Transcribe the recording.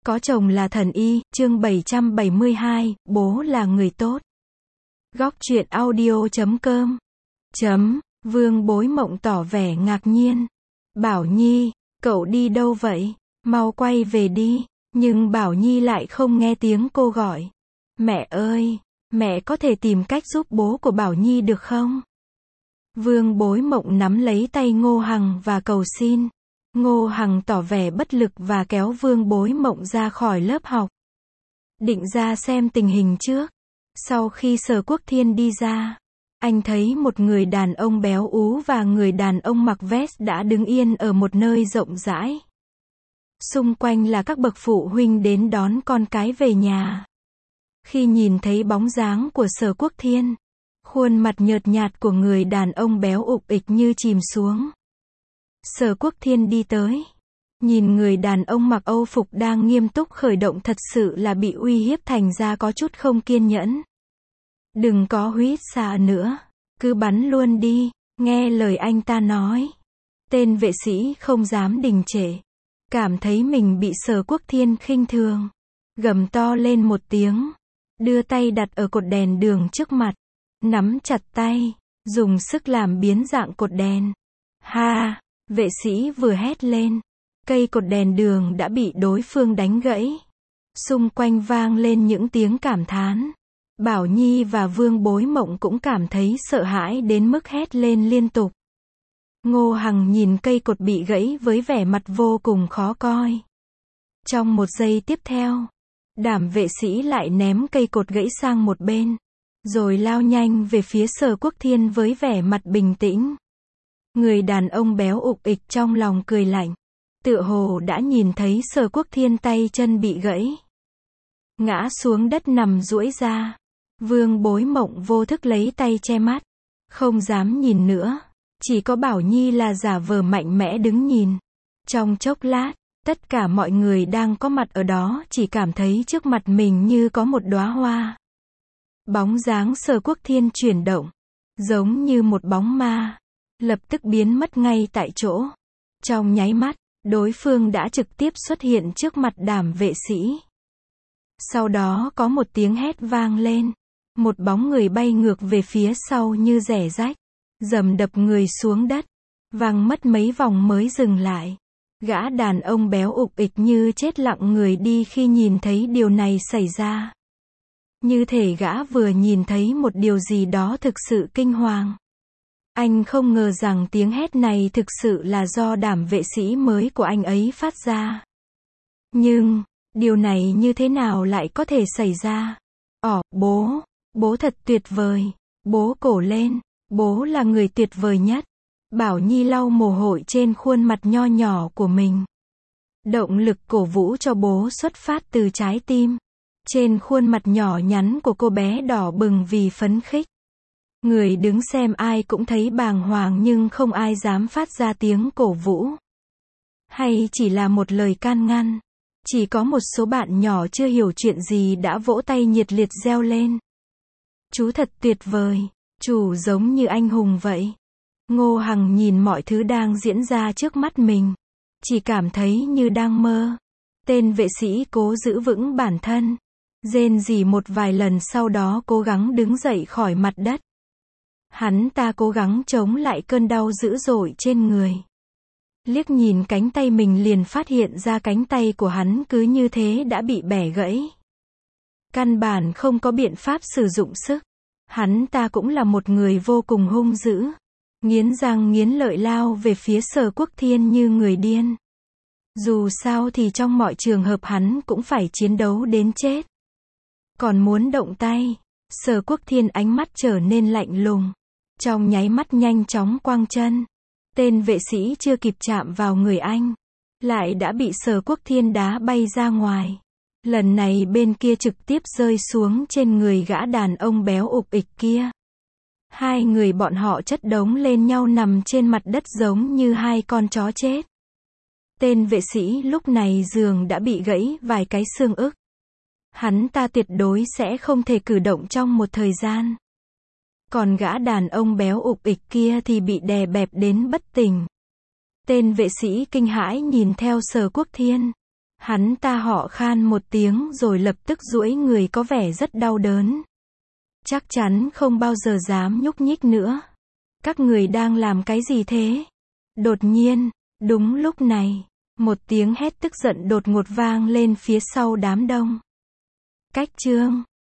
Có chồng là thần y, chương 772, bố là người tốt. Góc truyện audio.com Vương Bối Mộng tỏ vẻ ngạc nhiên. Bảo Nhi, cậu đi đâu vậy? Mau quay về đi. Nhưng Bảo Nhi lại không nghe tiếng cô gọi. Mẹ ơi, mẹ có thể tìm cách giúp bố của Bảo Nhi được không? Vương Bối Mộng nắm lấy tay Ngô Hằng và cầu xin. Ngô Hằng tỏ vẻ bất lực và kéo Vương Bối Mộng ra khỏi lớp học. Định ra xem tình hình trước. Sau khi Sở Quốc Thiên đi ra, anh thấy một người đàn ông béo ú và người đàn ông mặc vest đã đứng yên ở một nơi rộng rãi. Xung quanh là các bậc phụ huynh đến đón con cái về nhà. Khi nhìn thấy bóng dáng của Sở Quốc Thiên, khuôn mặt nhợt nhạt của người đàn ông béo ục ịch như chìm xuống. Sở Quốc Thiên đi tới, nhìn người đàn ông mặc Âu phục đang nghiêm túc khởi động thật sự là bị uy hiếp thành ra có chút không kiên nhẫn. Đừng có huýt xạ nữa, cứ bắn luôn đi, nghe lời anh ta nói. Tên vệ sĩ không dám đình trệ, cảm thấy mình bị Sở Quốc Thiên khinh thường, gầm to lên một tiếng, đưa tay đặt ở cột đèn đường trước mặt, nắm chặt tay, dùng sức làm biến dạng cột đèn. Ha! Vệ sĩ vừa hét lên, cây cột đèn đường đã bị đối phương đánh gãy. Xung quanh vang lên những tiếng cảm thán. Bảo Nhi và Vương Bối Mộng cũng cảm thấy sợ hãi đến mức hét lên liên tục. Ngô Hằng nhìn cây cột bị gãy với vẻ mặt vô cùng khó coi. Trong một giây tiếp theo, đảm vệ sĩ lại ném cây cột gãy sang một bên, rồi lao nhanh về phía Sở Quốc Thiên với vẻ mặt bình tĩnh. Người đàn ông béo ục ịch trong lòng cười lạnh, tựa hồ đã nhìn thấy Sở Quốc Thiên tay chân bị gãy, ngã xuống đất nằm duỗi ra. Vương Bối Mộng vô thức lấy tay che mắt, không dám nhìn nữa, chỉ có Bảo Nhi là giả vờ mạnh mẽ đứng nhìn. Trong chốc lát, tất cả mọi người đang có mặt ở đó chỉ cảm thấy trước mặt mình như có một đóa hoa. Bóng dáng Sở Quốc Thiên chuyển động, giống như một bóng ma, lập tức biến mất ngay tại chỗ. Trong nháy mắt, đối phương đã trực tiếp xuất hiện trước mặt đảm vệ sĩ. Sau đó có một tiếng hét vang lên, một bóng người bay ngược về phía sau như rẻ rách, dầm đập người xuống đất, văng mất mấy vòng mới dừng lại. Gã đàn ông béo ục ịch như chết lặng người đi khi nhìn thấy điều này xảy ra. Như thể gã vừa nhìn thấy một điều gì đó thực sự kinh hoàng. Anh không ngờ rằng tiếng hét này thực sự là do đảm vệ sĩ mới của anh ấy phát ra. Nhưng, điều này như thế nào lại có thể xảy ra? Bố thật tuyệt vời. Bố cổ lên. Bố là người tuyệt vời nhất. Bảo Nhi lau mồ hôi trên khuôn mặt nho nhỏ của mình. Động lực cổ vũ cho bố xuất phát từ trái tim. Trên khuôn mặt nhỏ nhắn của cô bé đỏ bừng vì phấn khích. Người đứng xem ai cũng thấy bàng hoàng nhưng không ai dám phát ra tiếng cổ vũ. Hay chỉ là một lời can ngăn. Chỉ có một số bạn nhỏ chưa hiểu chuyện gì đã vỗ tay nhiệt liệt reo lên. Chú thật tuyệt vời, chú giống như anh hùng vậy. Ngô Hằng nhìn mọi thứ đang diễn ra trước mắt mình, chỉ cảm thấy như đang mơ. Tên vệ sĩ cố giữ vững bản thân, rên rỉ một vài lần sau đó cố gắng đứng dậy khỏi mặt đất. Hắn ta cố gắng chống lại cơn đau dữ dội trên người. Liếc nhìn cánh tay mình liền phát hiện ra cánh tay của hắn cứ như thế đã bị bẻ gãy. Căn bản không có biện pháp sử dụng sức. Hắn ta cũng là một người vô cùng hung dữ. Nghiến răng nghiến lợi lao về phía Sở Quốc Thiên như người điên. Dù sao thì trong mọi trường hợp hắn cũng phải chiến đấu đến chết. Còn muốn động tay, Sở Quốc Thiên ánh mắt trở nên lạnh lùng. Trong nháy mắt nhanh chóng quăng chân. Tên vệ sĩ chưa kịp chạm vào người anh, lại đã bị Sở Quốc Thiên đá bay ra ngoài. Lần này bên kia trực tiếp rơi xuống trên người gã đàn ông béo ục ịch kia. Hai người bọn họ chất đống lên nhau nằm trên mặt đất giống như hai con chó chết. Tên vệ sĩ lúc này giường đã bị gãy vài cái xương ức. Hắn ta tuyệt đối sẽ không thể cử động trong một thời gian. Còn gã đàn ông béo ục ịch kia thì bị đè bẹp đến bất tỉnh. Tên vệ sĩ kinh hãi nhìn theo Sở Quốc Thiên. Hắn ta họ khan một tiếng rồi lập tức duỗi người có vẻ rất đau đớn. Chắc chắn không bao giờ dám nhúc nhích nữa. Các người đang làm cái gì thế? Đột nhiên, đúng lúc này, một tiếng hét tức giận đột ngột vang lên phía sau đám đông. Cách chương